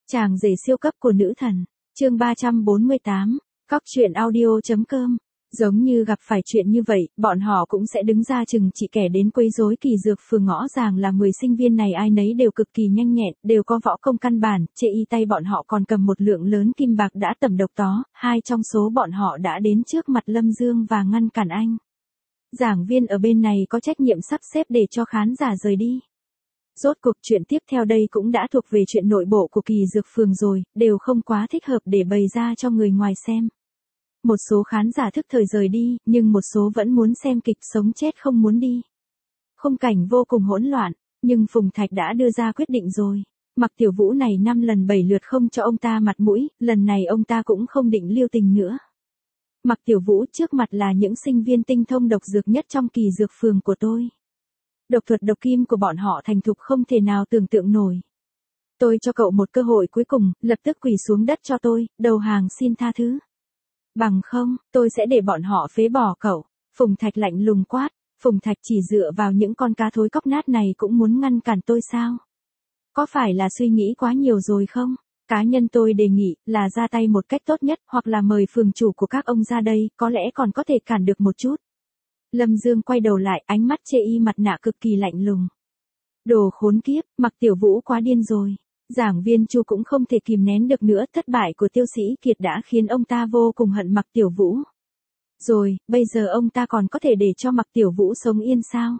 Chàng rể siêu cấp của nữ thần, chương 348, Cóc truyện audio.com. Giống như gặp phải chuyện như vậy, bọn họ cũng sẽ đứng ra chừng trị kẻ đến quấy rối Kỳ Dược Phường. Ngõ ràng là 10 sinh viên này ai nấy đều cực kỳ nhanh nhẹn, đều có võ công căn bản, trên y tay bọn họ còn cầm một lượng lớn kim bạc đã tẩm độc tó, hai trong số bọn họ đã đến trước mặt Lâm Dương và ngăn cản anh. Giảng viên ở bên này có trách nhiệm sắp xếp để cho khán giả rời đi. Rốt cuộc chuyện tiếp theo đây cũng đã thuộc về chuyện nội bộ của Kỳ Dược Phường rồi, đều không quá thích hợp để bày ra cho người ngoài xem. Một số khán giả thức thời rời đi, nhưng một số vẫn muốn xem kịch sống chết không muốn đi. Khung cảnh vô cùng hỗn loạn, nhưng Phùng Thạch đã đưa ra quyết định rồi. Mặc Tiểu Vũ này 5 lần 7 lượt không cho ông ta mặt mũi, lần này ông ta cũng không định lưu tình nữa. Mặc Tiểu Vũ trước mặt là những sinh viên tinh thông độc dược nhất trong Kỳ Dược Phường của tôi. Độc thuật độc kim của bọn họ thành thục không thể nào tưởng tượng nổi. Tôi cho cậu một cơ hội cuối cùng, lập tức quỳ xuống đất cho tôi, đầu hàng xin tha thứ. Bằng không, tôi sẽ để bọn họ phế bỏ cậu. Phùng Thạch lạnh lùng quát. Phùng Thạch chỉ dựa vào những con cá thối cóc nát này cũng muốn ngăn cản tôi sao? Có phải là suy nghĩ quá nhiều rồi không? Cá nhân tôi đề nghị là ra tay một cách tốt nhất, hoặc là mời phường chủ của các ông ra đây, có lẽ còn có thể cản được một chút. Lâm Dương quay đầu lại, ánh mắt chê y mặt nạ cực kỳ lạnh lùng. Đồ khốn kiếp, Mặc Tiểu Vũ quá điên rồi. Giảng viên Chu cũng không thể kìm nén được nữa, thất bại của Tiêu Sĩ Kiệt đã khiến ông ta vô cùng hận Mặc Tiểu Vũ. Rồi, bây giờ ông ta còn có thể để cho Mặc Tiểu Vũ sống yên sao?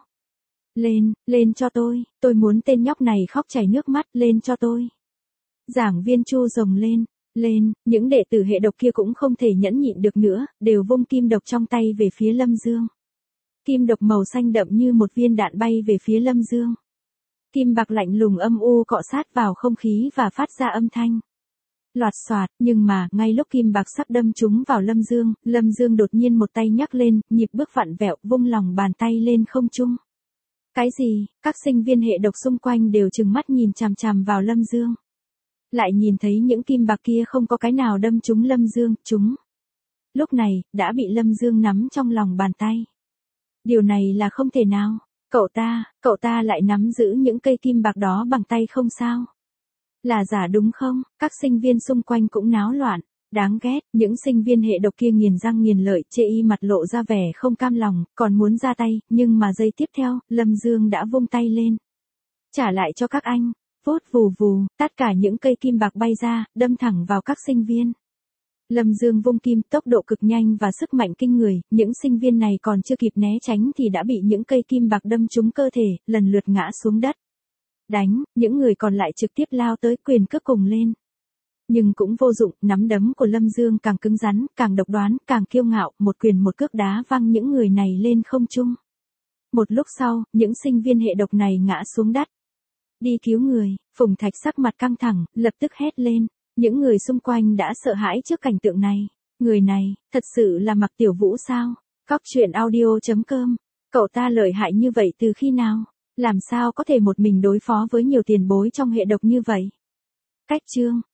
Lên cho tôi muốn tên nhóc này khóc chảy nước mắt, lên cho tôi. Giảng viên Chu rồng lên, những đệ tử hệ độc kia cũng không thể nhẫn nhịn được nữa, đều vung kim độc trong tay về phía Lâm Dương. Kim độc màu xanh đậm như một viên đạn bay về phía Lâm Dương. Kim bạc lạnh lùng âm u cọ sát vào không khí và phát ra âm thanh. Loạt xoạt, nhưng mà, ngay lúc kim bạc sắp đâm trúng vào Lâm Dương đột nhiên một tay nhắc lên, nhịp bước vặn vẹo, vung lòng bàn tay lên không trung. Cái gì? Các sinh viên hệ độc xung quanh đều trừng mắt nhìn chằm chằm vào Lâm Dương. Lại nhìn thấy những kim bạc kia không có cái nào đâm trúng Lâm Dương, chúng. Lúc này, đã bị Lâm Dương nắm trong lòng bàn tay. Điều này là không thể nào. Cậu ta lại nắm giữ những cây kim bạc đó bằng tay không sao? Là giả đúng không? Các sinh viên xung quanh cũng náo loạn. Đáng ghét, những sinh viên hệ độc kia nghiền răng nghiền lợi, chê y mặt lộ ra vẻ không cam lòng, còn muốn ra tay, nhưng mà giây tiếp theo, Lâm Dương đã vung tay lên. Trả lại cho các anh. Vút vù vù, tất cả những cây kim bạc bay ra, đâm thẳng vào các sinh viên. Lâm Dương vung kim, tốc độ cực nhanh và sức mạnh kinh người, những sinh viên này còn chưa kịp né tránh thì đã bị những cây kim bạc đâm trúng cơ thể, lần lượt ngã xuống đất. Đánh, những người còn lại trực tiếp lao tới quyền cước cùng lên. Nhưng cũng vô dụng, nắm đấm của Lâm Dương càng cứng rắn, càng độc đoán, càng kiêu ngạo, một quyền một cước đá văng những người này lên không trung. Một lúc sau, những sinh viên hệ độc này ngã xuống đất. Đi cứu người, Phùng Thạch sắc mặt căng thẳng, lập tức hét lên. Những người xung quanh đã sợ hãi trước cảnh tượng này. Người này, thật sự là Mặc Tiểu Vũ sao? Cóc truyện audio.com. Cậu ta lợi hại như vậy từ khi nào? Làm sao có thể một mình đối phó với nhiều tiền bối trong hệ độc như vậy? Cách chương.